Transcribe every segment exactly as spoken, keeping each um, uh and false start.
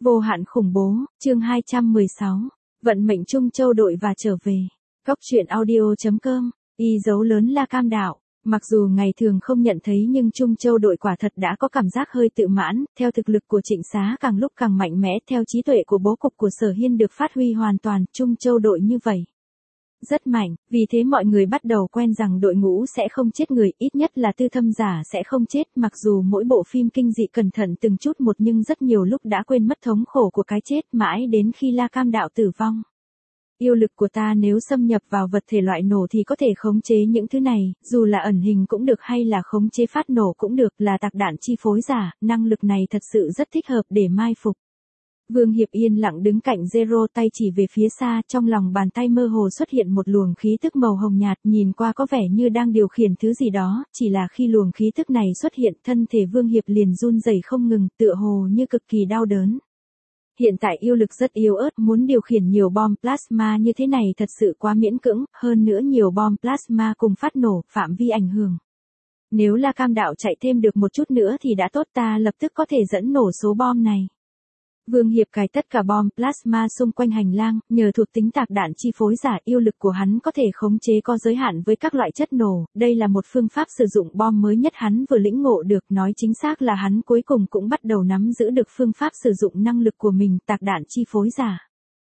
Vô hạn khủng bố, chương hai trăm mười sáu. Vận mệnh Trung Châu đội và trở về. Góc truyện audio.com, y dấu lớn La Cam Đạo. Mặc dù ngày thường không nhận thấy nhưng Trung Châu đội quả thật đã có cảm giác hơi tự mãn, theo thực lực của Trịnh Xá càng lúc càng mạnh mẽ, theo trí tuệ của bố cục của Sở Hiên được phát huy hoàn toàn, Trung Châu đội như vậy. Rất mạnh, vì thế mọi người bắt đầu quen rằng đội ngũ sẽ không chết người, ít nhất là tư thâm giả sẽ không chết, mặc dù mỗi bộ phim kinh dị cẩn thận từng chút một nhưng rất nhiều lúc đã quên mất thống khổ của cái chết mãi đến khi La Cam Đạo tử vong. Yêu lực của ta nếu xâm nhập vào vật thể loại nổ thì có thể khống chế những thứ này, dù là ẩn hình cũng được hay là khống chế phát nổ cũng được, là tạc đạn chi phối giả, năng lực này thật sự rất thích hợp để mai phục. Vương Hiệp yên lặng đứng cạnh Zero, tay chỉ về phía xa, trong lòng bàn tay mơ hồ xuất hiện một luồng khí tức màu hồng nhạt, nhìn qua có vẻ như đang điều khiển thứ gì đó, chỉ là khi luồng khí tức này xuất hiện, thân thể Vương Hiệp liền run rẩy không ngừng, tựa hồ như cực kỳ đau đớn. Hiện tại yêu lực rất yếu ớt, muốn điều khiển nhiều bom plasma như thế này thật sự quá miễn cưỡng, hơn nữa nhiều bom plasma cùng phát nổ, phạm vi ảnh hưởng. Nếu La Cam Đạo chạy thêm được một chút nữa thì đã tốt, ta lập tức có thể dẫn nổ số bom này. Vương Hiệp cài tất cả bom plasma xung quanh hành lang, nhờ thuộc tính tạc đạn chi phối giả, yêu lực của hắn có thể khống chế có giới hạn với các loại chất nổ, đây là một phương pháp sử dụng bom mới nhất hắn vừa lĩnh ngộ được, nói chính xác là hắn cuối cùng cũng bắt đầu nắm giữ được phương pháp sử dụng năng lực của mình, tạc đạn chi phối giả.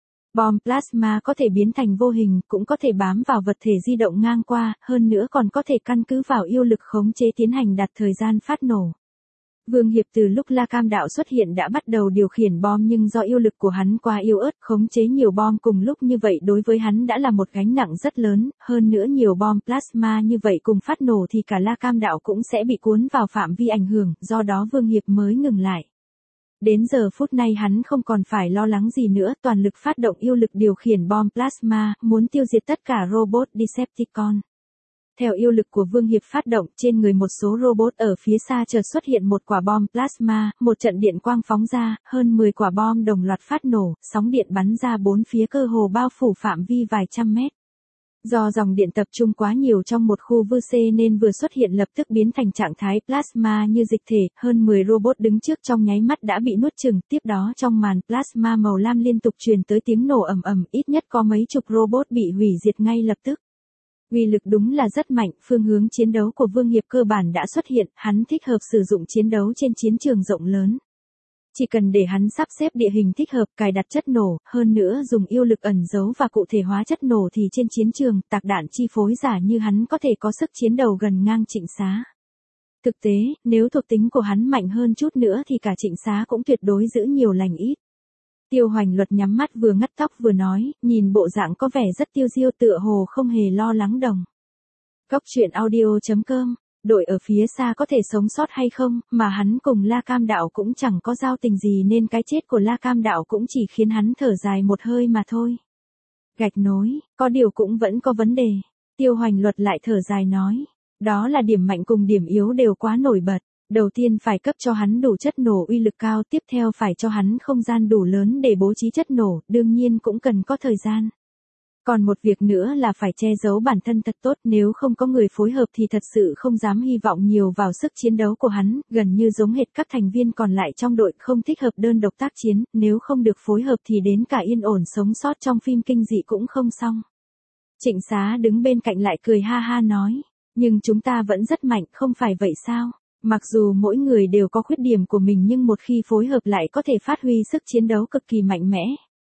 Bom plasma có thể biến thành vô hình, cũng có thể bám vào vật thể di động ngang qua, hơn nữa còn có thể căn cứ vào yêu lực khống chế tiến hành đặt thời gian phát nổ. Vương Hiệp từ lúc La Cam Đạo xuất hiện đã bắt đầu điều khiển bom nhưng do yêu lực của hắn quá yếu ớt, khống chế nhiều bom cùng lúc như vậy đối với hắn đã là một gánh nặng rất lớn, hơn nữa nhiều bom plasma như vậy cùng phát nổ thì cả La Cam Đạo cũng sẽ bị cuốn vào phạm vi ảnh hưởng, do đó Vương Hiệp mới ngừng lại. Đến giờ phút này hắn không còn phải lo lắng gì nữa, toàn lực phát động yêu lực điều khiển bom plasma, muốn tiêu diệt tất cả robot Decepticon. Theo yêu lực của Vương Hiệp phát động, trên người một số robot ở phía xa chợt xuất hiện một quả bom plasma, một trận điện quang phóng ra, hơn mười quả bom đồng loạt phát nổ, sóng điện bắn ra bốn phía cơ hồ bao phủ phạm vi vài trăm mét. Do dòng điện tập trung quá nhiều trong một khu vư xê nên vừa xuất hiện lập tức biến thành trạng thái plasma như dịch thể, hơn mười robot đứng trước trong nháy mắt đã bị nuốt chửng, tiếp đó trong màn plasma màu lam liên tục truyền tới tiếng nổ ầm ầm, ít nhất có mấy chục robot bị hủy diệt ngay lập tức. Uy lực đúng là rất mạnh, phương hướng chiến đấu của Vương Hiệp cơ bản đã xuất hiện, hắn thích hợp sử dụng chiến đấu trên chiến trường rộng lớn. Chỉ cần để hắn sắp xếp địa hình thích hợp, cài đặt chất nổ, hơn nữa dùng yêu lực ẩn giấu và cụ thể hóa chất nổ thì trên chiến trường, tạc đạn chi phối giả như hắn có thể có sức chiến đầu gần ngang Trịnh Xá. Thực tế, nếu thuộc tính của hắn mạnh hơn chút nữa thì cả Trịnh Xá cũng tuyệt đối giữ nhiều lành ít. Tiêu Hoành Luật nhắm mắt vừa ngắt tóc vừa nói, nhìn bộ dạng có vẻ rất tiêu diêu, tựa hồ không hề lo lắng đồng. Góc truyện audio.com, đội ở phía xa có thể sống sót hay không, mà hắn cùng La Cam Đạo cũng chẳng có giao tình gì nên cái chết của La Cam Đạo cũng chỉ khiến hắn thở dài một hơi mà thôi. Gạch nối, có điều cũng vẫn có vấn đề. Tiêu Hoành Luật lại thở dài nói, đó là điểm mạnh cùng điểm yếu đều quá nổi bật. Đầu tiên phải cấp cho hắn đủ chất nổ uy lực cao, tiếp theo phải cho hắn không gian đủ lớn để bố trí chất nổ, đương nhiên cũng cần có thời gian. Còn một việc nữa là phải che giấu bản thân thật tốt, nếu không có người phối hợp thì thật sự không dám hy vọng nhiều vào sức chiến đấu của hắn, gần như giống hệt các thành viên còn lại trong đội, không thích hợp đơn độc tác chiến, nếu không được phối hợp thì đến cả yên ổn sống sót trong phim kinh dị cũng không xong. Trịnh Xá đứng bên cạnh lại cười ha ha nói, nhưng chúng ta vẫn rất mạnh, không phải vậy sao? Mặc dù mỗi người đều có khuyết điểm của mình nhưng một khi phối hợp lại có thể phát huy sức chiến đấu cực kỳ mạnh mẽ.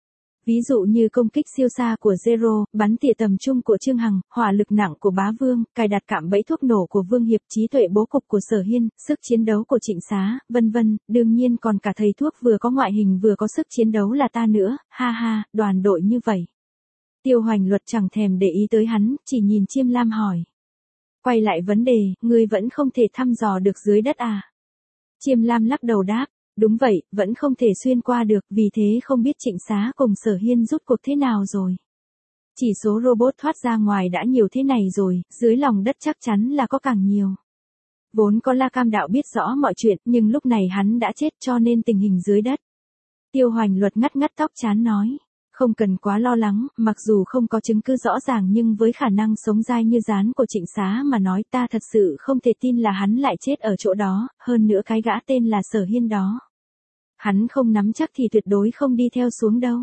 Ví dụ như công kích siêu xa của Zero, bắn tỉa tầm trung của Trương Hằng, hỏa lực nặng của Bá Vương, cài đặt cạm bẫy thuốc nổ của Vương Hiệp, trí tuệ bố cục của Sở Hiên, sức chiến đấu của Trịnh Xá, vân vân, đương nhiên còn cả thầy thuốc vừa có ngoại hình vừa có sức chiến đấu là ta nữa, ha ha, đoàn đội như vậy. Tiêu Hoành Luật chẳng thèm để ý tới hắn, chỉ nhìn Chiêm Lam hỏi. Quay lại vấn đề, ngươi vẫn không thể thăm dò được dưới đất à? Chiêm Lam lắc đầu đáp, đúng vậy, vẫn không thể xuyên qua được, vì thế không biết Trịnh Xá cùng Sở Hiên rút cuộc thế nào rồi. Chỉ số robot thoát ra ngoài đã nhiều thế này rồi, dưới lòng đất chắc chắn là có càng nhiều. Vốn có La Cam Đạo biết rõ mọi chuyện, nhưng lúc này hắn đã chết cho nên tình hình dưới đất. Tiêu Hoành Luật ngắt ngắt tóc chán nói. Không cần quá lo lắng, mặc dù không có chứng cứ rõ ràng nhưng với khả năng sống dai như rán của Trịnh Xá mà nói ta thật sự không thể tin là hắn lại chết ở chỗ đó, hơn nữa cái gã tên là Sở Hiên đó. Hắn không nắm chắc thì tuyệt đối không đi theo xuống đâu.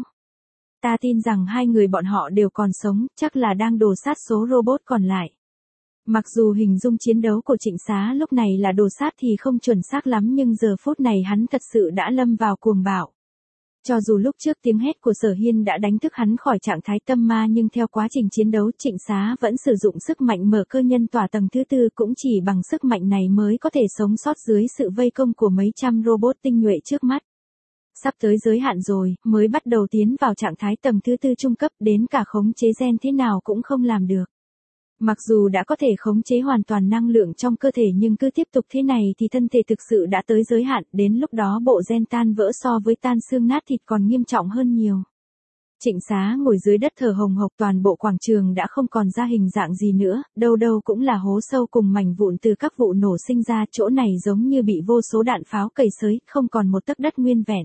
Ta tin rằng hai người bọn họ đều còn sống, chắc là đang đổ sát số robot còn lại. Mặc dù hình dung chiến đấu của Trịnh Xá lúc này là đồ sát thì không chuẩn xác lắm nhưng giờ phút này hắn thật sự đã lâm vào cuồng bạo. Cho dù lúc trước tiếng hét của Sở Hiên đã đánh thức hắn khỏi trạng thái tâm ma nhưng theo quá trình chiến đấu Trịnh Xá vẫn sử dụng sức mạnh mở cơ nhân tỏa tầng thứ tư cũng chỉ bằng sức mạnh này mới có thể sống sót dưới sự vây công của mấy trăm robot tinh nhuệ trước mắt. Sắp tới giới hạn rồi, mới bắt đầu tiến vào trạng thái tầng thứ tư trung cấp đến cả khống chế gen thế nào cũng không làm được. Mặc dù đã có thể khống chế hoàn toàn năng lượng trong cơ thể nhưng cứ tiếp tục thế này thì thân thể thực sự đã tới giới hạn, đến lúc đó bộ gen tan vỡ so với tan xương nát thịt còn nghiêm trọng hơn nhiều. Trịnh Xá ngồi dưới đất thở hồng hộc, toàn bộ quảng trường đã không còn ra hình dạng gì nữa, đâu đâu cũng là hố sâu cùng mảnh vụn từ các vụ nổ sinh ra, chỗ này giống như bị vô số đạn pháo cày xới, không còn một tấc đất nguyên vẹn.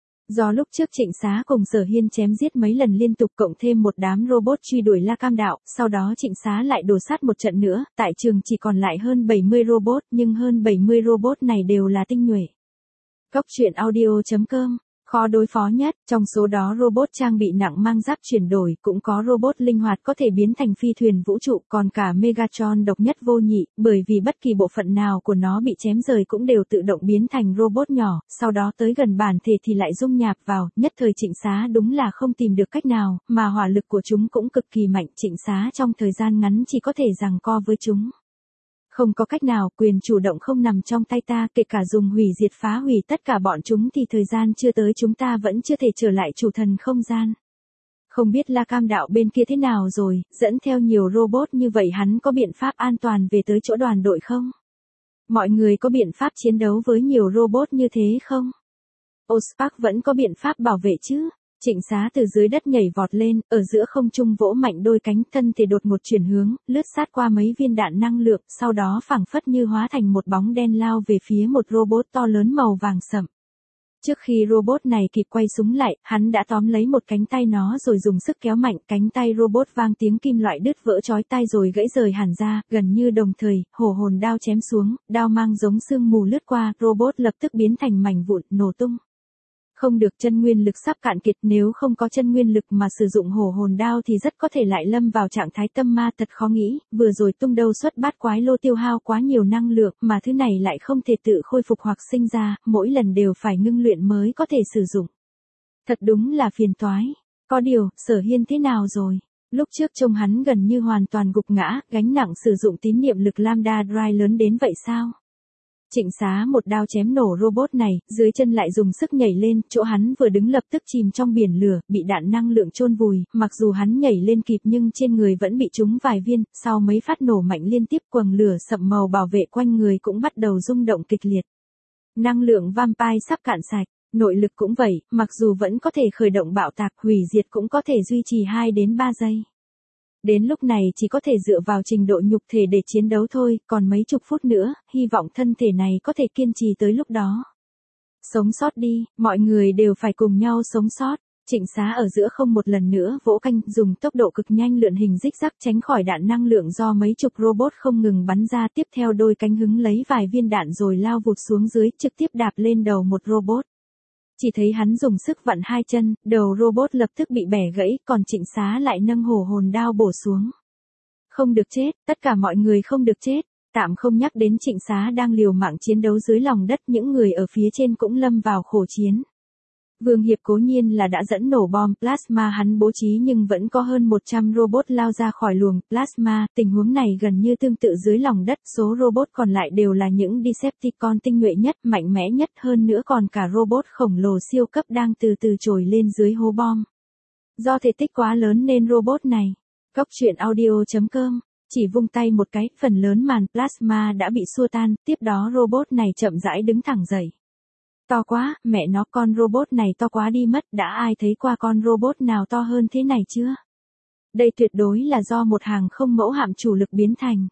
Do lúc trước Trịnh Xá cùng Sở Hiên chém giết mấy lần liên tục cộng thêm một đám robot truy đuổi La Cam Đạo, sau đó Trịnh Xá lại đổ sát một trận nữa, tại trường chỉ còn lại hơn bảy mươi robot, nhưng hơn bảy mươi robot này đều là tinh nhuệ. Cốc truyện audio chấm com Khó đối phó nhất, trong số đó robot trang bị nặng mang giáp chuyển đổi, cũng có robot linh hoạt có thể biến thành phi thuyền vũ trụ, còn cả Megatron độc nhất vô nhị, bởi vì bất kỳ bộ phận nào của nó bị chém rời cũng đều tự động biến thành robot nhỏ, sau đó tới gần bản thể thì lại dung nhạp vào, nhất thời Trịnh Xá đúng là không tìm được cách nào, mà hỏa lực của chúng cũng cực kỳ mạnh, Trịnh Xá trong thời gian ngắn chỉ có thể giằng co với chúng. Không có cách nào, quyền chủ động không nằm trong tay ta, kể cả dùng hủy diệt phá hủy tất cả bọn chúng thì thời gian chưa tới chúng ta vẫn chưa thể trở lại chủ thần không gian. Không biết La Cam Đạo bên kia thế nào rồi, dẫn theo nhiều robot như vậy hắn có biện pháp an toàn về tới chỗ đoàn đội không? Mọi người có biện pháp chiến đấu với nhiều robot như thế không? Ospark vẫn có biện pháp bảo vệ chứ? Trịnh Xá từ dưới đất nhảy vọt lên, ở giữa không trung vỗ mạnh đôi cánh, thân thể đột ngột chuyển hướng, lướt sát qua mấy viên đạn năng lượng, sau đó phảng phất như hóa thành một bóng đen lao về phía một robot to lớn màu vàng sẫm. Trước khi robot này kịp quay súng lại, hắn đã tóm lấy một cánh tay nó rồi dùng sức kéo mạnh, cánh tay robot vang tiếng kim loại đứt vỡ chói tai rồi gãy rời hẳn ra, gần như đồng thời, hổ hồn đao chém xuống, đao mang giống sương mù lướt qua, robot lập tức biến thành mảnh vụn, nổ tung. Không được, chân nguyên lực sắp cạn kiệt, nếu không có chân nguyên lực mà sử dụng hổ hồn đao thì rất có thể lại lâm vào trạng thái tâm ma, thật khó nghĩ, vừa rồi tung đâu xuất bát quái lô tiêu hao quá nhiều năng lượng, mà thứ này lại không thể tự khôi phục hoặc sinh ra, mỗi lần đều phải ngưng luyện mới có thể sử dụng. Thật đúng là phiền toái. Có điều, Sở Hiên thế nào rồi? Lúc trước trông hắn gần như hoàn toàn gục ngã, gánh nặng sử dụng tín niệm lực Lambda Drive lớn đến vậy sao? Trịnh Xá một đao chém nổ robot này, dưới chân lại dùng sức nhảy lên, chỗ hắn vừa đứng lập tức chìm trong biển lửa, bị đạn năng lượng chôn vùi, mặc dù hắn nhảy lên kịp nhưng trên người vẫn bị trúng vài viên, sau mấy phát nổ mạnh liên tiếp quầng lửa sậm màu bảo vệ quanh người cũng bắt đầu rung động kịch liệt. Năng lượng vampire sắp cạn sạch, nội lực cũng vậy, mặc dù vẫn có thể khởi động bạo tạc, hủy diệt cũng có thể duy trì hai đến ba giây. Đến lúc này chỉ có thể dựa vào trình độ nhục thể để chiến đấu thôi, còn mấy chục phút nữa, hy vọng thân thể này có thể kiên trì tới lúc đó. Sống sót đi, mọi người đều phải cùng nhau sống sót. Trịnh Xá ở giữa không một lần nữa vỗ canh, dùng tốc độ cực nhanh lượn hình rích rắc tránh khỏi đạn năng lượng do mấy chục robot không ngừng bắn ra, tiếp theo đôi cánh hứng lấy vài viên đạn rồi lao vụt xuống dưới, trực tiếp đạp lên đầu một robot. Chỉ thấy hắn dùng sức vặn hai chân, đầu robot lập tức bị bẻ gãy, còn Trịnh Xá lại nâng hổ hồn đao bổ xuống. Không được chết, tất cả mọi người không được chết, tạm không nhắc đến Trịnh Xá đang liều mạng chiến đấu dưới lòng đất, những người ở phía trên cũng lâm vào khổ chiến. Vương Hiệp cố nhiên là đã dẫn nổ bom plasma hắn bố trí nhưng vẫn có hơn một trăm robot lao ra khỏi luồng plasma, tình huống này gần như tương tự dưới lòng đất, số robot còn lại đều là những Decepticon tinh nhuệ nhất, mạnh mẽ nhất, hơn nữa còn cả robot khổng lồ siêu cấp đang từ từ trồi lên dưới hố bom. Do thể tích quá lớn nên robot này, cốc truyện audio chấm com, chỉ vung tay một cái, phần lớn màn plasma đã bị xua tan, tiếp đó robot này chậm rãi đứng thẳng dậy. To quá, mẹ nó, con robot này to quá đi mất, đã ai thấy qua con robot nào to hơn thế này chưa? Đây tuyệt đối là do một hàng không mẫu hạm chủ lực biến thành.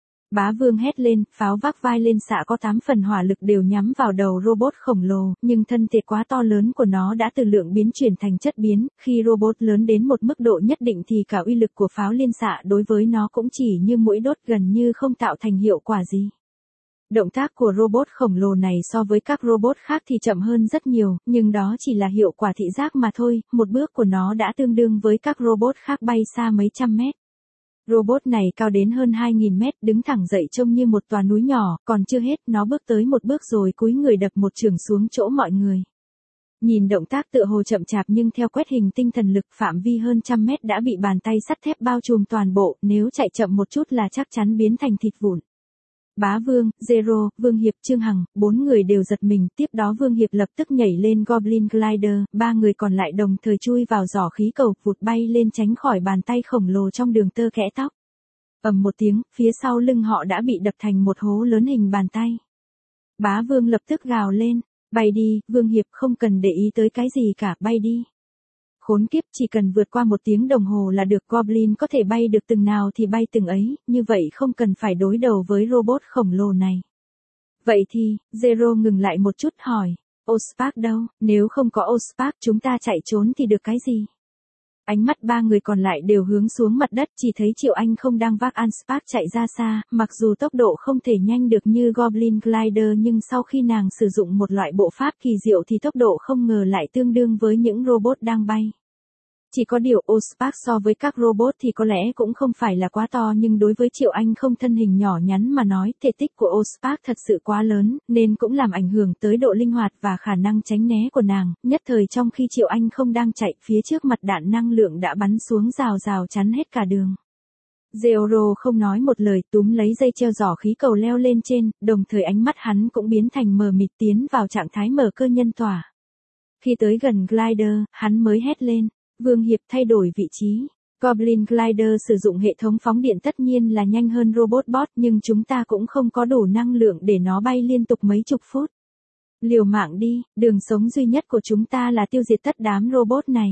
Bá Vương hét lên, pháo vác vai lên xạ có tám phần hỏa lực đều nhắm vào đầu robot khổng lồ, nhưng thân thể quá to lớn của nó đã từ lượng biến chuyển thành chất biến, khi robot lớn đến một mức độ nhất định thì cả uy lực của pháo liên xạ đối với nó cũng chỉ như mũi đốt, gần như không tạo thành hiệu quả gì. Động tác của robot khổng lồ này so với các robot khác thì chậm hơn rất nhiều, nhưng đó chỉ là hiệu quả thị giác mà thôi, một bước của nó đã tương đương với các robot khác bay xa mấy trăm mét. Robot này cao đến hơn hai nghìn mét, đứng thẳng dậy trông như một tòa núi nhỏ, còn chưa hết, nó bước tới một bước rồi cúi người đập một chưởng xuống chỗ mọi người. Nhìn động tác tựa hồ chậm chạp nhưng theo quét hình tinh thần lực phạm vi hơn trăm mét đã bị bàn tay sắt thép bao trùm toàn bộ, nếu chạy chậm một chút là chắc chắn biến thành thịt vụn. Bá Vương, Zero, Vương Hiệp, Trương Hằng, bốn người đều giật mình, tiếp đó Vương Hiệp lập tức nhảy lên Goblin Glider, ba người còn lại đồng thời chui vào giỏ khí cầu, vụt bay lên tránh khỏi bàn tay khổng lồ trong đường tơ kẽ tóc. Ầm một tiếng, phía sau lưng họ đã bị đập thành một hố lớn hình bàn tay. Bá Vương lập tức gào lên, bay đi, Vương Hiệp không cần để ý tới cái gì cả, bay đi. Khốn kiếp, chỉ cần vượt qua một tiếng đồng hồ là được, Goblin có thể bay được từng nào thì bay từng ấy, như vậy không cần phải đối đầu với robot khổng lồ này. Vậy thì, Zero ngừng lại một chút hỏi, Ospark đâu, nếu không có Ospark chúng ta chạy trốn thì được cái gì? Ánh mắt ba người còn lại đều hướng xuống mặt đất, chỉ thấy Triệu Anh không đang vác Anspark chạy ra xa, mặc dù tốc độ không thể nhanh được như Goblin Glider nhưng sau khi nàng sử dụng một loại bộ pháp kỳ diệu thì tốc độ không ngờ lại tương đương với những robot đang bay. Chỉ có điều Ospark so với các robot thì có lẽ cũng không phải là quá to, nhưng đối với Triệu Anh không thân hình nhỏ nhắn mà nói, thể tích của Ospark thật sự quá lớn, nên cũng làm ảnh hưởng tới độ linh hoạt và khả năng tránh né của nàng, nhất thời trong khi Triệu Anh không đang chạy, phía trước mặt đạn năng lượng đã bắn xuống rào rào chắn hết cả đường. Zero không nói một lời, túm lấy dây treo giỏ khí cầu leo lên trên, đồng thời ánh mắt hắn cũng biến thành mờ mịt tiến vào trạng thái mở cơ nhân tỏa. Khi tới gần glider, hắn mới hét lên. Vương Hiệp thay đổi vị trí. Goblin Glider sử dụng hệ thống phóng điện tất nhiên là nhanh hơn robot bot, nhưng chúng ta cũng không có đủ năng lượng để nó bay liên tục mấy chục phút. Liều mạng đi, đường sống duy nhất của chúng ta là tiêu diệt tất đám robot này.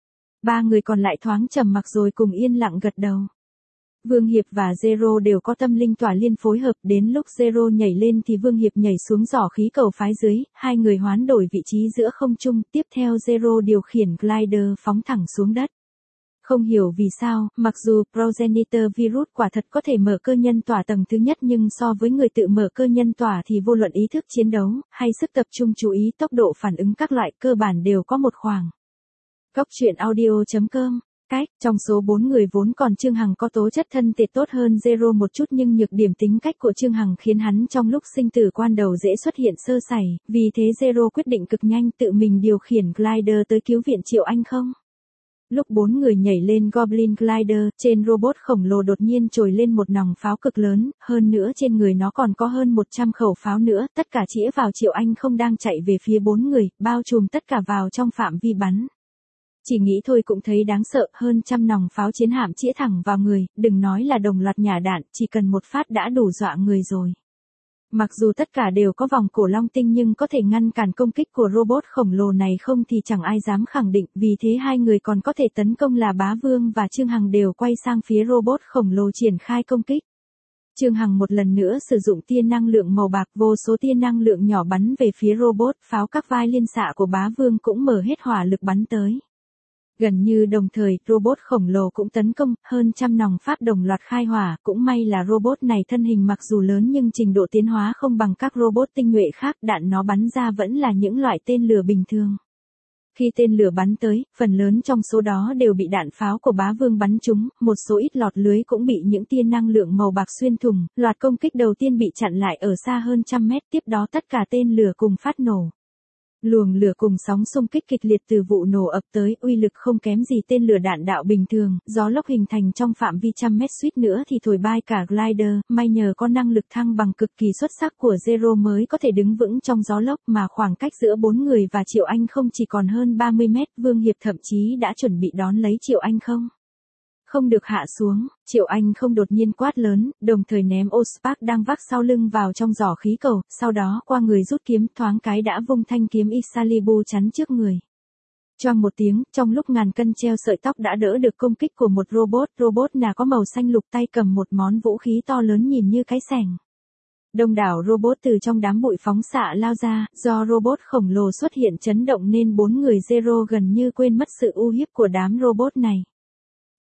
Ba người còn lại thoáng trầm mặc rồi cùng yên lặng gật đầu. Vương Hiệp và Zero đều có tâm linh tỏa liên phối hợp, đến lúc Zero nhảy lên thì Vương Hiệp nhảy xuống giỏ khí cầu phái dưới, hai người hoán đổi vị trí giữa không trung, tiếp theo Zero điều khiển glider phóng thẳng xuống đất. Không hiểu vì sao, mặc dù Progenitor Virus quả thật có thể mở cơ nhân tỏa tầng thứ nhất nhưng so với người tự mở cơ nhân tỏa thì vô luận ý thức chiến đấu, hay sức tập trung chú ý, tốc độ phản ứng các loại cơ bản đều có một khoảng. Góc truyện audio chấm com. Cách, trong số bốn người vốn còn Trương Hằng có tố chất thân thể tốt hơn Zero một chút, nhưng nhược điểm tính cách của Trương Hằng khiến hắn trong lúc sinh tử quan đầu dễ xuất hiện sơ sẩy, vì thế Zero quyết định cực nhanh tự mình điều khiển glider tới cứu viện Triệu Anh không. Lúc bốn người nhảy lên Goblin Glider, trên robot khổng lồ đột nhiên trồi lên một nòng pháo cực lớn, hơn nữa trên người nó còn có hơn một trăm khẩu pháo nữa, tất cả chĩa vào Triệu Anh không đang chạy về phía bốn người, bao trùm tất cả vào trong phạm vi bắn. Chỉ nghĩ thôi cũng thấy đáng sợ, hơn trăm nòng pháo chiến hạm chĩa thẳng vào người, đừng nói là đồng loạt nhả đạn, chỉ cần một phát đã đủ dọa người rồi. Mặc dù tất cả đều có vòng cổ long tinh nhưng có thể ngăn cản công kích của robot khổng lồ này không thì chẳng ai dám khẳng định, vì thế hai người còn có thể tấn công là Bá Vương và Trương Hằng đều quay sang phía robot khổng lồ triển khai công kích. Trương Hằng một lần nữa sử dụng tia năng lượng màu bạc, vô số tia năng lượng nhỏ bắn về phía robot, pháo các vai liên xạ của Bá Vương cũng mở hết hỏa lực bắn tới. Gần như đồng thời, robot khổng lồ cũng tấn công, hơn trăm nòng phát đồng loạt khai hỏa, cũng may là robot này thân hình mặc dù lớn nhưng trình độ tiến hóa không bằng các robot tinh nhuệ khác, đạn nó bắn ra vẫn là những loại tên lửa bình thường. Khi tên lửa bắn tới, phần lớn trong số đó đều bị đạn pháo của Bá Vương bắn trúng, một số ít lọt lưới cũng bị những tia năng lượng màu bạc xuyên thủng, loạt công kích đầu tiên bị chặn lại ở xa hơn trăm mét, tiếp đó tất cả tên lửa cùng phát nổ. Luồng lửa cùng sóng xung kích kịch liệt từ vụ nổ ập tới, uy lực không kém gì tên lửa đạn đạo bình thường, gió lốc hình thành trong phạm vi trăm mét, suýt nữa thì thổi bay cả glider, may nhờ có năng lực thăng bằng cực kỳ xuất sắc của Zero mới có thể đứng vững trong gió lốc, mà khoảng cách giữa bốn người và Triệu Anh không chỉ còn hơn ba mươi mét, Vương Hiệp thậm chí đã chuẩn bị đón lấy Triệu Anh không. Không được hạ xuống, Triệu Anh không đột nhiên quát lớn, đồng thời ném Ospark đang vác sau lưng vào trong giỏ khí cầu, sau đó qua người rút kiếm, thoáng cái đã vung thanh kiếm Excalibur chắn trước người. Choang một tiếng, trong lúc ngàn cân treo sợi tóc đã đỡ được công kích của một robot, robot nào có màu xanh lục, tay cầm một món vũ khí to lớn nhìn như cái xẻng. Đông đảo robot từ trong đám bụi phóng xạ lao ra, do robot khổng lồ xuất hiện chấn động nên bốn người Zero gần như quên mất sự uy hiếp của đám robot này.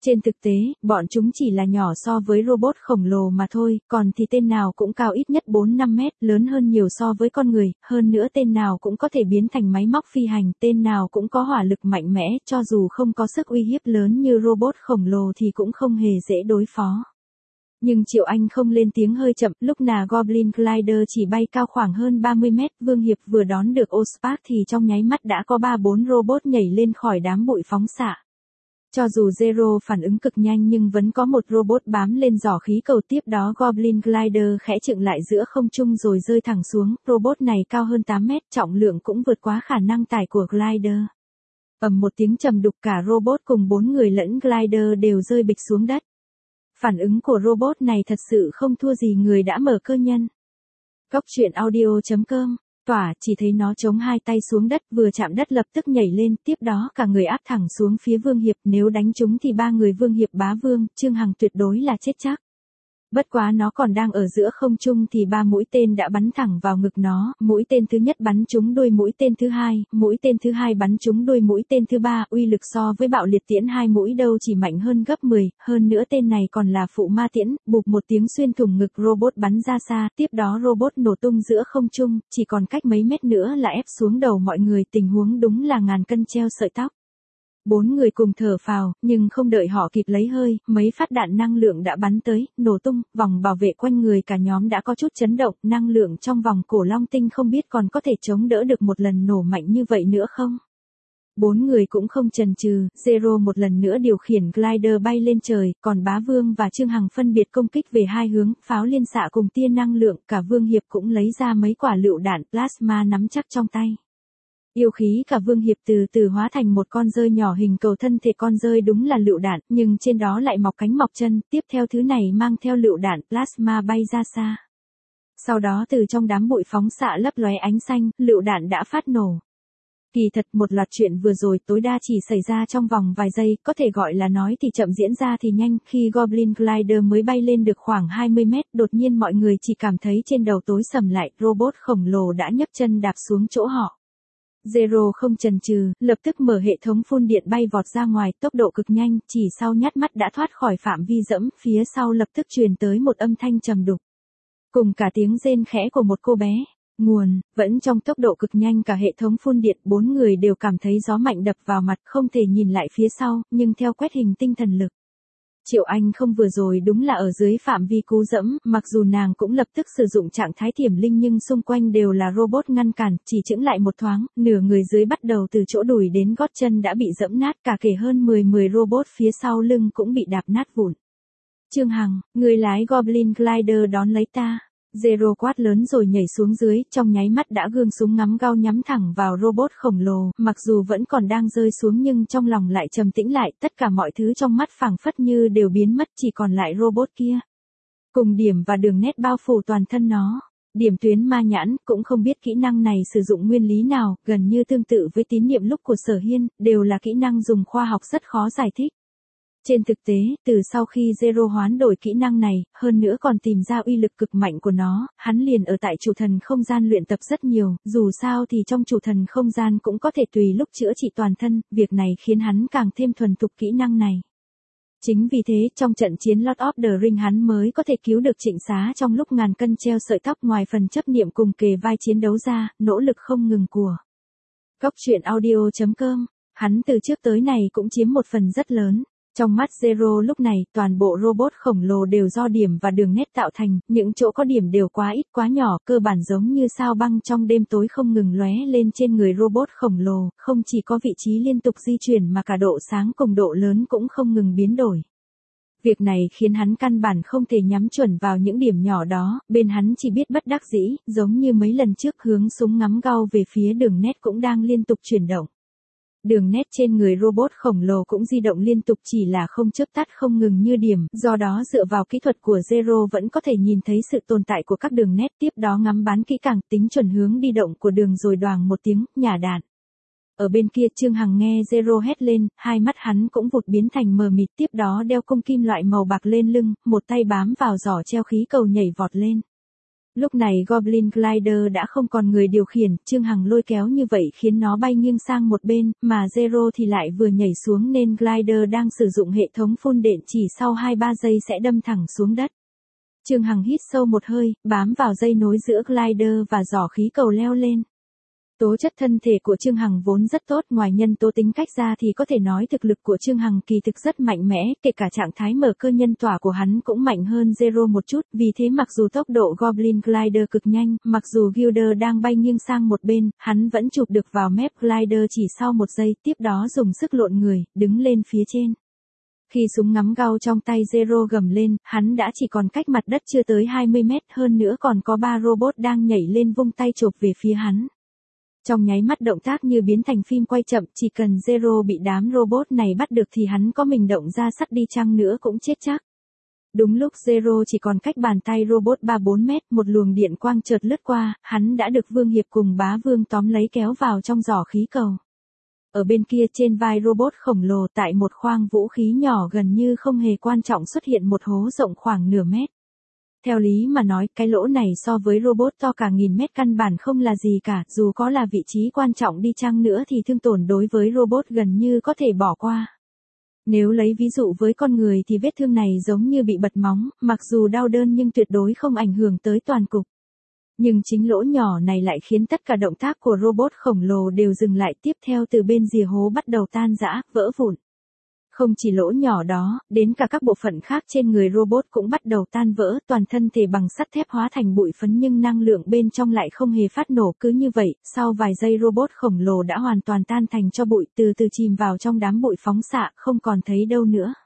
Trên thực tế, bọn chúng chỉ là nhỏ so với robot khổng lồ mà thôi, còn thì tên nào cũng cao ít nhất bốn năm mét, lớn hơn nhiều so với con người, hơn nữa tên nào cũng có thể biến thành máy móc phi hành, tên nào cũng có hỏa lực mạnh mẽ, cho dù không có sức uy hiếp lớn như robot khổng lồ thì cũng không hề dễ đối phó. Nhưng Triệu Anh không lên tiếng hơi chậm, lúc nào Goblin Glider chỉ bay cao khoảng hơn ba mươi mét, Vương Hiệp vừa đón được Ospark thì trong nháy mắt đã có ba bốn robot nhảy lên khỏi đám bụi phóng xạ. Cho dù Zero phản ứng cực nhanh nhưng vẫn có một robot bám lên giỏ khí cầu, tiếp đó Goblin Glider khẽ chựng lại giữa không trung rồi rơi thẳng xuống, robot này cao hơn tám mét, trọng lượng cũng vượt quá khả năng tải của Glider. Ầm một tiếng trầm đục, cả robot cùng bốn người lẫn Glider đều rơi bịch xuống đất. Phản ứng của robot này thật sự không thua gì người đã mở cơ nhân. Cóc truyện audio chấm com. Tỏa, chỉ thấy nó chống hai tay xuống đất, vừa chạm đất lập tức nhảy lên, tiếp đó cả người áp thẳng xuống phía Vương Hiệp, nếu đánh trúng thì ba người Vương Hiệp, Bá Vương, Trương Hằng tuyệt đối là chết chắc. Bất quá nó còn đang ở giữa không trung thì ba mũi tên đã bắn thẳng vào ngực nó, mũi tên thứ nhất bắn trúng đuôi mũi tên thứ hai, mũi tên thứ hai bắn trúng đuôi mũi tên thứ ba, uy lực so với bạo liệt tiễn hai mũi đâu chỉ mạnh hơn gấp mười, hơn nữa tên này còn là phụ ma tiễn, bụp một tiếng xuyên thủng ngực robot bắn ra xa, tiếp đó robot nổ tung giữa không trung, chỉ còn cách mấy mét nữa là ép xuống đầu mọi người, tình huống đúng là ngàn cân treo sợi tóc. Bốn người cùng thở phào, nhưng không đợi họ kịp lấy hơi, mấy phát đạn năng lượng đã bắn tới, nổ tung, vòng bảo vệ quanh người cả nhóm đã có chút chấn động, năng lượng trong vòng cổ long tinh không biết còn có thể chống đỡ được một lần nổ mạnh như vậy nữa không? Bốn người cũng không chần chừ, Zero một lần nữa điều khiển glider bay lên trời, còn Bá Vương và Trương Hằng phân biệt công kích về hai hướng, pháo liên xạ cùng tia năng lượng, cả Vương Hiệp cũng lấy ra mấy quả lựu đạn plasma nắm chắc trong tay. Yêu khí cả Vương Hiệp từ từ hóa thành một con dơi nhỏ hình cầu, thân thể con dơi đúng là lựu đạn, nhưng trên đó lại mọc cánh mọc chân, tiếp theo thứ này mang theo lựu đạn plasma bay ra xa. Sau đó từ trong đám bụi phóng xạ lấp lóe ánh xanh, lựu đạn đã phát nổ. Kỳ thật một loạt chuyện vừa rồi tối đa chỉ xảy ra trong vòng vài giây, có thể gọi là nói thì chậm diễn ra thì nhanh, khi Goblin Glider mới bay lên được khoảng hai mươi mét, đột nhiên mọi người chỉ cảm thấy trên đầu tối sầm lại, robot khổng lồ đã nhấc chân đạp xuống chỗ họ. Zero không chần chừ, lập tức mở hệ thống phun điện bay vọt ra ngoài, tốc độ cực nhanh, chỉ sau nhát mắt đã thoát khỏi phạm vi dẫm, phía sau lập tức truyền tới một âm thanh trầm đục. Cùng cả tiếng rên khẽ của một cô bé. Nguồn, vẫn trong tốc độ cực nhanh cả hệ thống phun điện, bốn người đều cảm thấy gió mạnh đập vào mặt, không thể nhìn lại phía sau, nhưng theo quét hình tinh thần lực. Triệu Anh không vừa rồi đúng là ở dưới phạm vi cú dẫm, mặc dù nàng cũng lập tức sử dụng trạng thái thiểm linh nhưng xung quanh đều là robot ngăn cản, chỉ chững lại một thoáng, nửa người dưới bắt đầu từ chỗ đùi đến gót chân đã bị dẫm nát, cả kể hơn mười mười robot phía sau lưng cũng bị đạp nát vụn. Trương Hằng, người lái Goblin Glider đón lấy ta. Zero quát lớn rồi nhảy xuống dưới, trong nháy mắt đã gương súng ngắm gao nhắm thẳng vào robot khổng lồ, mặc dù vẫn còn đang rơi xuống nhưng trong lòng lại trầm tĩnh lại, tất cả mọi thứ trong mắt phảng phất như đều biến mất, chỉ còn lại robot kia. Cùng điểm và đường nét bao phủ toàn thân nó. Điểm tuyến ma nhãn, cũng không biết kỹ năng này sử dụng nguyên lý nào, gần như tương tự với tín niệm lúc của Sở Hiên, đều là kỹ năng dùng khoa học rất khó giải thích. Trên thực tế, từ sau khi Zero hoán đổi kỹ năng này, hơn nữa còn tìm ra uy lực cực mạnh của nó, hắn liền ở tại chủ thần không gian luyện tập rất nhiều, dù sao thì trong chủ thần không gian cũng có thể tùy lúc chữa trị toàn thân, việc này khiến hắn càng thêm thuần thục kỹ năng này. Chính vì thế, trong trận chiến Lord of the Ring hắn mới có thể cứu được Trịnh Xá trong lúc ngàn cân treo sợi tóc, ngoài phần chấp niệm cùng kề vai chiến đấu ra, nỗ lực không ngừng của Cóc truyện audio chấm com, hắn từ trước tới này cũng chiếm một phần rất lớn. Trong mắt Zero lúc này, toàn bộ robot khổng lồ đều do điểm và đường nét tạo thành, những chỗ có điểm đều quá ít quá nhỏ, cơ bản giống như sao băng trong đêm tối không ngừng lóe lên trên người robot khổng lồ, không chỉ có vị trí liên tục di chuyển mà cả độ sáng cùng độ lớn cũng không ngừng biến đổi. Việc này khiến hắn căn bản không thể nhắm chuẩn vào những điểm nhỏ đó, bên hắn chỉ biết bất đắc dĩ, giống như mấy lần trước hướng súng ngắm gao về phía đường nét cũng đang liên tục chuyển động. Đường nét trên người robot khổng lồ cũng di động liên tục, chỉ là không chớp tắt không ngừng như điểm, do đó dựa vào kỹ thuật của Zero vẫn có thể nhìn thấy sự tồn tại của các đường nét, tiếp đó ngắm bắn kỹ càng tính chuẩn hướng đi động của đường rồi đoàng một tiếng, nhả đạn. Ở bên kia Trương Hằng nghe Zero hét lên, hai mắt hắn cũng vụt biến thành mờ mịt, tiếp đó đeo cung kim loại màu bạc lên lưng, một tay bám vào giỏ treo khí cầu nhảy vọt lên. Lúc này Goblin Glider đã không còn người điều khiển, Trương Hằng lôi kéo như vậy khiến nó bay nghiêng sang một bên, mà Zero thì lại vừa nhảy xuống nên Glider đang sử dụng hệ thống phun đệm chỉ sau hai ba giây sẽ đâm thẳng xuống đất. Trương Hằng hít sâu một hơi, bám vào dây nối giữa Glider và giỏ khí cầu leo lên. Tố chất thân thể của Trương Hằng vốn rất tốt, ngoài nhân tố tính cách ra thì có thể nói thực lực của Trương Hằng kỳ thực rất mạnh mẽ, kể cả trạng thái mở cơ nhân tỏa của hắn cũng mạnh hơn Zero một chút, vì thế mặc dù tốc độ Goblin Glider cực nhanh, mặc dù Gilder đang bay nghiêng sang một bên, hắn vẫn chụp được vào mép Glider chỉ sau một giây, tiếp đó dùng sức lộn người, đứng lên phía trên. Khi súng ngắm gao trong tay Zero gầm lên, hắn đã chỉ còn cách mặt đất chưa tới hai mươi mét, hơn nữa còn có ba robot đang nhảy lên vung tay chộp về phía hắn. Trong nháy mắt động tác như biến thành phim quay chậm, chỉ cần Zero bị đám robot này bắt được thì hắn có mình động ra sắt đi chăng nữa cũng chết chắc. Đúng lúc Zero chỉ còn cách bàn tay robot ba bốn mét, một luồng điện quang chợt lướt qua, hắn đã được Vương Hiệp cùng Bá Vương tóm lấy kéo vào trong giỏ khí cầu. Ở bên kia trên vai robot khổng lồ tại một khoang vũ khí nhỏ gần như không hề quan trọng xuất hiện một hố rộng khoảng nửa mét. Theo lý mà nói, cái lỗ này so với robot to cả nghìn mét căn bản không là gì cả, dù có là vị trí quan trọng đi chăng nữa thì thương tổn đối với robot gần như có thể bỏ qua. Nếu lấy ví dụ với con người thì vết thương này giống như bị bật móng, mặc dù đau đớn nhưng tuyệt đối không ảnh hưởng tới toàn cục. Nhưng chính lỗ nhỏ này lại khiến tất cả động tác của robot khổng lồ đều dừng lại, tiếp theo từ bên rìa hố bắt đầu tan rã, vỡ vụn. Không chỉ lỗ nhỏ đó, đến cả các bộ phận khác trên người robot cũng bắt đầu tan vỡ, toàn thân thể bằng sắt thép hóa thành bụi phấn nhưng năng lượng bên trong lại không hề phát nổ, cứ như vậy, sau vài giây robot khổng lồ đã hoàn toàn tan thành cho bụi, từ từ chìm vào trong đám bụi phóng xạ, không còn thấy đâu nữa.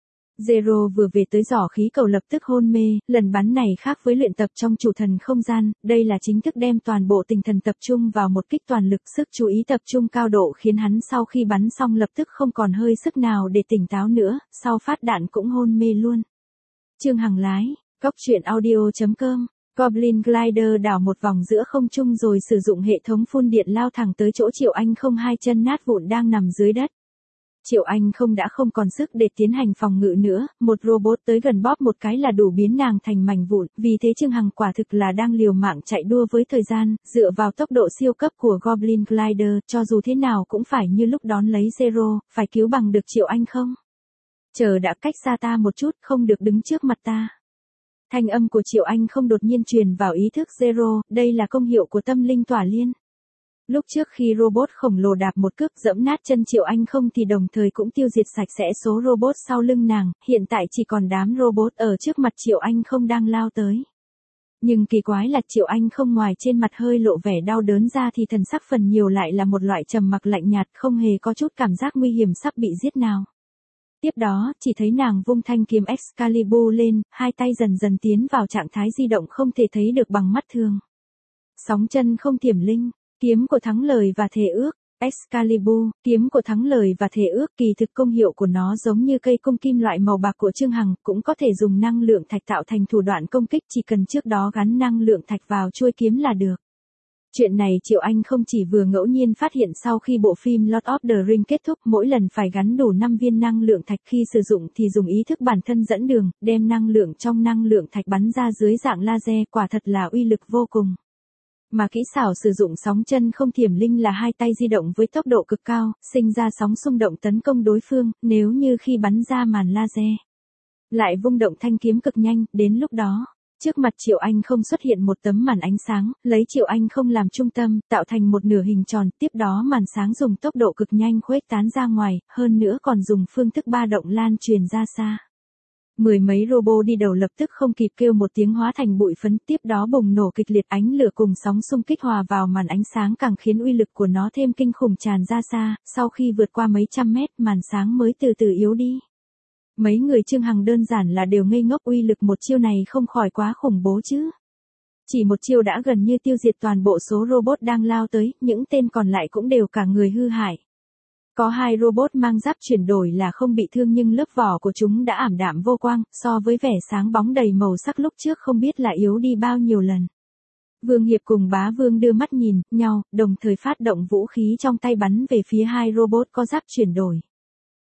Zero vừa về tới giỏ khí cầu lập tức hôn mê, lần bắn này khác với luyện tập trong chủ thần không gian, đây là chính thức đem toàn bộ tinh thần tập trung vào một kích toàn lực, sức chú ý tập trung cao độ khiến hắn sau khi bắn xong lập tức không còn hơi sức nào để tỉnh táo nữa, sau phát đạn cũng hôn mê luôn. Trương Hằng lái, góc truyện audio chấm com, Goblin Glider đảo một vòng giữa không trung rồi sử dụng hệ thống phun điện lao thẳng tới chỗ Triệu Anh không hai chân nát vụn đang nằm dưới đất. Triệu Anh không đã không còn sức để tiến hành phòng ngự nữa, một robot tới gần bóp một cái là đủ biến nàng thành mảnh vụn, vì thế Trương Hằng quả thực là đang liều mạng chạy đua với thời gian, dựa vào tốc độ siêu cấp của Goblin Glider, cho dù thế nào cũng phải như lúc đón lấy Zero, phải cứu bằng được Triệu Anh không? Chờ đã, cách xa ta một chút, không được đứng trước mặt ta. Thanh âm của Triệu Anh không đột nhiên truyền vào ý thức Zero, đây là công hiệu của tâm linh tỏa liên. Lúc trước khi robot khổng lồ đạp một cước dẫm nát chân Triệu Anh không thì đồng thời cũng tiêu diệt sạch sẽ số robot sau lưng nàng, hiện tại chỉ còn đám robot ở trước mặt Triệu Anh không đang lao tới. Nhưng kỳ quái là Triệu Anh không ngoài trên mặt hơi lộ vẻ đau đớn ra thì thần sắc phần nhiều lại là một loại trầm mặc lạnh nhạt, không hề có chút cảm giác nguy hiểm sắp bị giết nào. Tiếp đó, chỉ thấy nàng vung thanh kiếm Excalibur lên, hai tay dần dần tiến vào trạng thái di động không thể thấy được bằng mắt thường. Sóng chân không tiềm linh. Kiếm của thắng lời và thề ước, Excalibur, kiếm của thắng lời và thề ước, kỳ thực công hiệu của nó giống như cây cung kim loại màu bạc của Trương Hằng, cũng có thể dùng năng lượng thạch tạo thành thủ đoạn công kích, chỉ cần trước đó gắn năng lượng thạch vào chuôi kiếm là được. Chuyện này Triệu Anh không chỉ vừa ngẫu nhiên phát hiện sau khi bộ phim Lord of the Rings kết thúc, mỗi lần phải gắn đủ năm viên năng lượng thạch, khi sử dụng thì dùng ý thức bản thân dẫn đường, đem năng lượng trong năng lượng thạch bắn ra dưới dạng laser, quả thật là uy lực vô cùng. Mà kỹ xảo sử dụng sóng chân không thiểm linh là hai tay di động với tốc độ cực cao, sinh ra sóng xung động tấn công đối phương, nếu như khi bắn ra màn laser. Lại vung động thanh kiếm cực nhanh, đến lúc đó, trước mặt Triệu Anh không xuất hiện một tấm màn ánh sáng, lấy Triệu Anh không làm trung tâm, tạo thành một nửa hình tròn, tiếp đó màn sáng dùng tốc độ cực nhanh khuếch tán ra ngoài, hơn nữa còn dùng phương thức ba động lan truyền ra xa. Mười mấy robot đi đầu lập tức không kịp kêu một tiếng hóa thành bụi phấn, tiếp đó bùng nổ kịch liệt, ánh lửa cùng sóng xung kích hòa vào màn ánh sáng càng khiến uy lực của nó thêm kinh khủng tràn ra xa, sau khi vượt qua mấy trăm mét màn sáng mới từ từ yếu đi. Mấy người Trương Hằng đơn giản là đều ngây ngốc, uy lực một chiêu này không khỏi quá khủng bố chứ. Chỉ một chiêu đã gần như tiêu diệt toàn bộ số robot đang lao tới, những tên còn lại cũng đều cả người hư hại. Có hai robot mang giáp chuyển đổi là không bị thương nhưng lớp vỏ của chúng đã ảm đạm vô quang, so với vẻ sáng bóng đầy màu sắc lúc trước không biết là yếu đi bao nhiêu lần. Vương Hiệp cùng Bá Vương đưa mắt nhìn nhau, đồng thời phát động vũ khí trong tay bắn về phía hai robot có giáp chuyển đổi.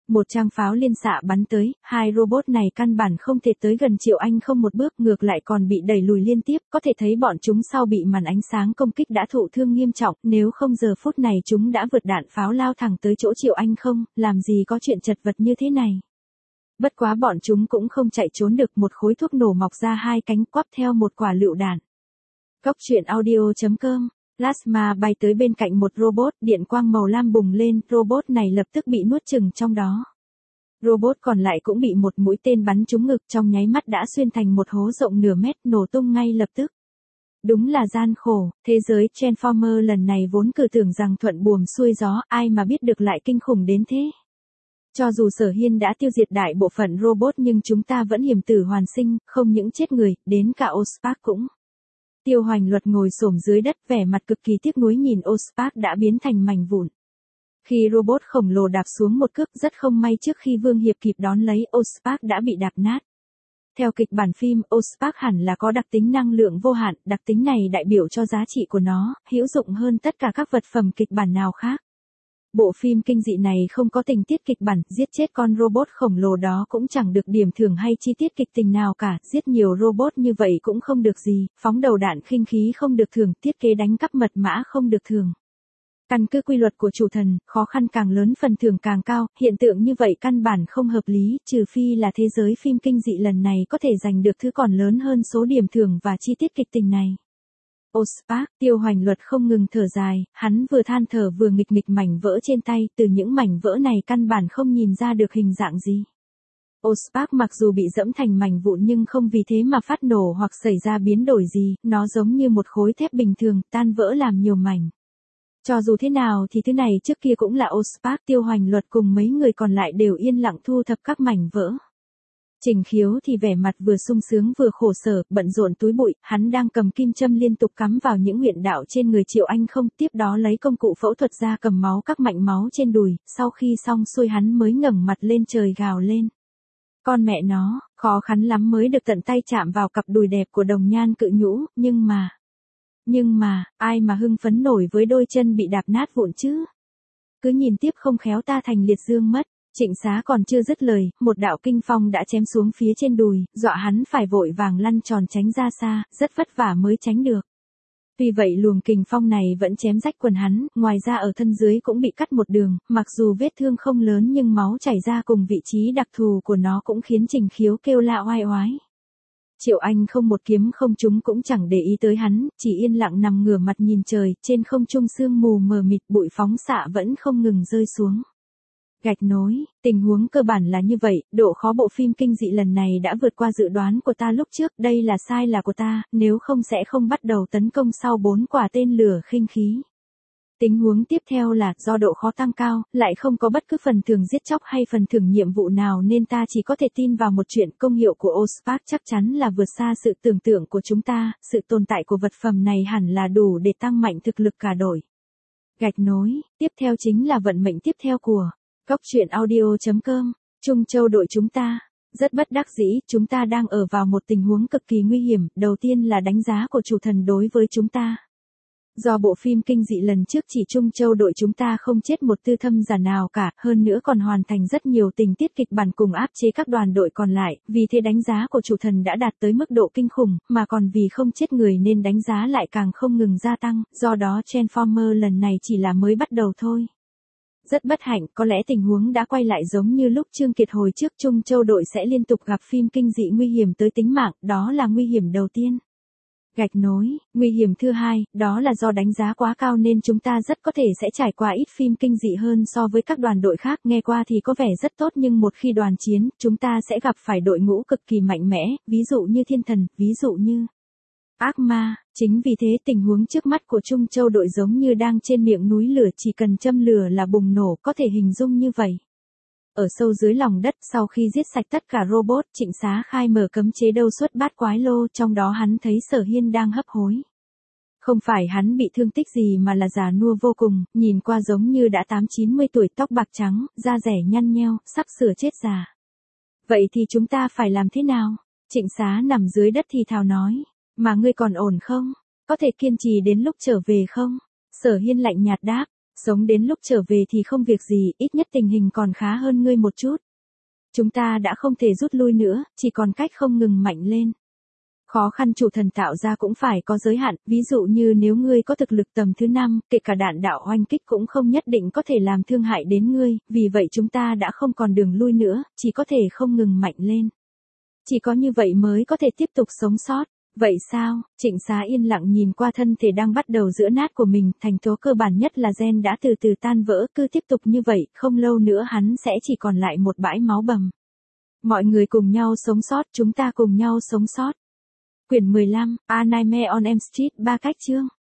Một trang pháo liên xạ bắn tới, hai robot này căn bản không thể tới gần Triệu Anh không một bước, ngược lại còn bị đẩy lùi liên tiếp, có thể thấy bọn chúng sau bị màn ánh sáng công kích đã thụ thương nghiêm trọng, nếu không giờ phút này chúng đã vượt đạn pháo lao thẳng tới chỗ Triệu Anh không, làm gì có chuyện chật vật như thế này. Bất quá bọn chúng cũng không chạy trốn được, một khối thuốc nổ mọc ra hai cánh quắp theo một quả lựu đạn. Góc truyện audio chấm com. Plasma bay tới bên cạnh một robot, điện quang màu lam bùng lên, robot này lập tức bị nuốt chửng trong đó. Robot còn lại cũng bị một mũi tên bắn trúng ngực, trong nháy mắt đã xuyên thành một hố rộng nửa mét, nổ tung ngay lập tức. Đúng là gian khổ, thế giới Transformer lần này vốn cứ tưởng rằng thuận buồm xuôi gió, ai mà biết được lại kinh khủng đến thế. Cho dù Sở Hiên đã tiêu diệt đại bộ phận robot nhưng chúng ta vẫn hiểm tử hoàn sinh, không những chết người, đến cả Ospark cũng. Tiêu Hoành Luật ngồi xổm dưới đất, vẻ mặt cực kỳ tiếc nuối nhìn Ospark đã biến thành mảnh vụn. Khi robot khổng lồ đạp xuống một cước, rất không may trước khi Vương Hiệp kịp đón lấy, Ospark đã bị đạp nát. Theo kịch bản phim, Ospark hẳn là có đặc tính năng lượng vô hạn, đặc tính này đại biểu cho giá trị của nó, hữu dụng hơn tất cả các vật phẩm kịch bản nào khác. Bộ phim kinh dị này không có tình tiết kịch bản, giết chết con robot khổng lồ đó cũng chẳng được điểm thưởng hay chi tiết kịch tình nào cả, giết nhiều robot như vậy cũng không được gì, phóng đầu đạn khinh khí không được thưởng, thiết kế đánh cắp mật mã không được thưởng. Căn cứ quy luật của chủ thần, khó khăn càng lớn phần thưởng càng cao, hiện tượng như vậy căn bản không hợp lý, trừ phi là thế giới phim kinh dị lần này có thể giành được thứ còn lớn hơn số điểm thưởng và chi tiết kịch tình này. Ospark, Tiêu Hoành Luật không ngừng thở dài, hắn vừa than thở vừa nghịch nghịch mảnh vỡ trên tay, từ những mảnh vỡ này căn bản không nhìn ra được hình dạng gì. Ospark mặc dù bị dẫm thành mảnh vụn nhưng không vì thế mà phát nổ hoặc xảy ra biến đổi gì, nó giống như một khối thép bình thường, tan vỡ làm nhiều mảnh. Cho dù thế nào thì thứ này trước kia cũng là Ospark, Tiêu Hoành Luật cùng mấy người còn lại đều yên lặng thu thập các mảnh vỡ. Trình Khiếu thì vẻ mặt vừa sung sướng vừa khổ sở, bận rộn túi bụi, hắn đang cầm kim châm liên tục cắm vào những huyệt đạo trên người Triệu Anh không, tiếp đó lấy công cụ phẫu thuật ra cầm máu các mạch máu trên đùi, sau khi xong xuôi hắn mới ngẩng mặt lên trời gào lên. Con mẹ nó, khó khăn lắm mới được tận tay chạm vào cặp đùi đẹp của Đồng Nhan Cự Nhũ, nhưng mà... Nhưng mà, ai mà hưng phấn nổi với đôi chân bị đạp nát vụn chứ? Cứ nhìn tiếp không khéo ta thành liệt dương mất. Trịnh Xá còn chưa dứt lời, một đạo kinh phong đã chém xuống phía trên đùi, dọa hắn phải vội vàng lăn tròn tránh ra xa, rất vất vả mới tránh được. Tuy vậy luồng kình phong này vẫn chém rách quần hắn, ngoài ra ở thân dưới cũng bị cắt một đường, mặc dù vết thương không lớn nhưng máu chảy ra cùng vị trí đặc thù của nó cũng khiến Trình Khiếu kêu la oai oái. Triệu Anh không một kiếm không trúng cũng chẳng để ý tới hắn, chỉ yên lặng nằm ngửa mặt nhìn trời, trên không trung sương mù mờ mịt, bụi phóng xạ vẫn không ngừng rơi xuống. Gạch nối, tình huống cơ bản là như vậy, độ khó bộ phim kinh dị lần này đã vượt qua dự đoán của ta lúc trước, đây là sai là của ta, nếu không sẽ không bắt đầu tấn công sau bốn quả tên lửa khinh khí. Tình huống tiếp theo là, do độ khó tăng cao, lại không có bất cứ phần thưởng giết chóc hay phần thưởng nhiệm vụ nào nên ta chỉ có thể tin vào một chuyện, công hiệu của Ospark chắc chắn là vượt xa sự tưởng tượng của chúng ta, sự tồn tại của vật phẩm này hẳn là đủ để tăng mạnh thực lực cả đội. Gạch nối, tiếp theo chính là vận mệnh tiếp theo của Góc truyện audio chấm com, Trung Châu đội chúng ta. Rất bất đắc dĩ, chúng ta đang ở vào một tình huống cực kỳ nguy hiểm, đầu tiên là đánh giá của chủ thần đối với chúng ta. Do bộ phim kinh dị lần trước chỉ Trung Châu đội chúng ta không chết một tư thâm giả nào cả, hơn nữa còn hoàn thành rất nhiều tình tiết kịch bản cùng áp chế các đoàn đội còn lại, vì thế đánh giá của chủ thần đã đạt tới mức độ kinh khủng, mà còn vì không chết người nên đánh giá lại càng không ngừng gia tăng, do đó Transformer lần này chỉ là mới bắt đầu thôi. Rất bất hạnh, có lẽ tình huống đã quay lại giống như lúc Trương Kiệt hồi trước, Trung Châu đội sẽ liên tục gặp phim kinh dị nguy hiểm tới tính mạng, đó là nguy hiểm đầu tiên. Gạch nối, nguy hiểm thứ hai, đó là do đánh giá quá cao nên chúng ta rất có thể sẽ trải qua ít phim kinh dị hơn so với các đoàn đội khác, nghe qua thì có vẻ rất tốt nhưng một khi đoàn chiến, chúng ta sẽ gặp phải đội ngũ cực kỳ mạnh mẽ, ví dụ như thiên thần, ví dụ như ác ma, chính vì thế tình huống trước mắt của Trung Châu đội giống như đang trên miệng núi lửa, chỉ cần châm lửa là bùng nổ, có thể hình dung như vậy. Ở sâu dưới lòng đất, sau khi giết sạch tất cả robot, Trịnh Xá khai mở cấm chế đâu xuất bát quái lô, trong đó hắn thấy Sở Hiên đang hấp hối. Không phải hắn bị thương tích gì mà là già nua vô cùng, nhìn qua giống như đã tám chín mươi tuổi, tóc bạc trắng, da rẻ nhăn nheo, sắp sửa chết già. Vậy thì chúng ta phải làm thế nào? Trịnh Xá nằm dưới đất thì thào nói. Mà ngươi còn ổn không? Có thể kiên trì đến lúc trở về không? Sở Hiên lạnh nhạt đáp. Sống đến lúc trở về thì không việc gì, ít nhất tình hình còn khá hơn ngươi một chút. Chúng ta đã không thể rút lui nữa, chỉ còn cách không ngừng mạnh lên. Khó khăn chủ thần tạo ra cũng phải có giới hạn, ví dụ như nếu ngươi có thực lực tầm thứ năm, kể cả đạn đạo oanh kích cũng không nhất định có thể làm thương hại đến ngươi, vì vậy chúng ta đã không còn đường lui nữa, chỉ có thể không ngừng mạnh lên. Chỉ có như vậy mới có thể tiếp tục sống sót. Vậy sao? Trịnh Xá yên lặng nhìn qua thân thể đang bắt đầu giữa nát của mình, thành tố cơ bản nhất là gen đã từ từ tan vỡ, cứ tiếp tục như vậy, không lâu nữa hắn sẽ chỉ còn lại một bãi máu bầm. Mọi người cùng nhau sống sót, chúng ta cùng nhau sống sót. Quyển mười lăm, A Nightmare on Elm Street, ba cách chương.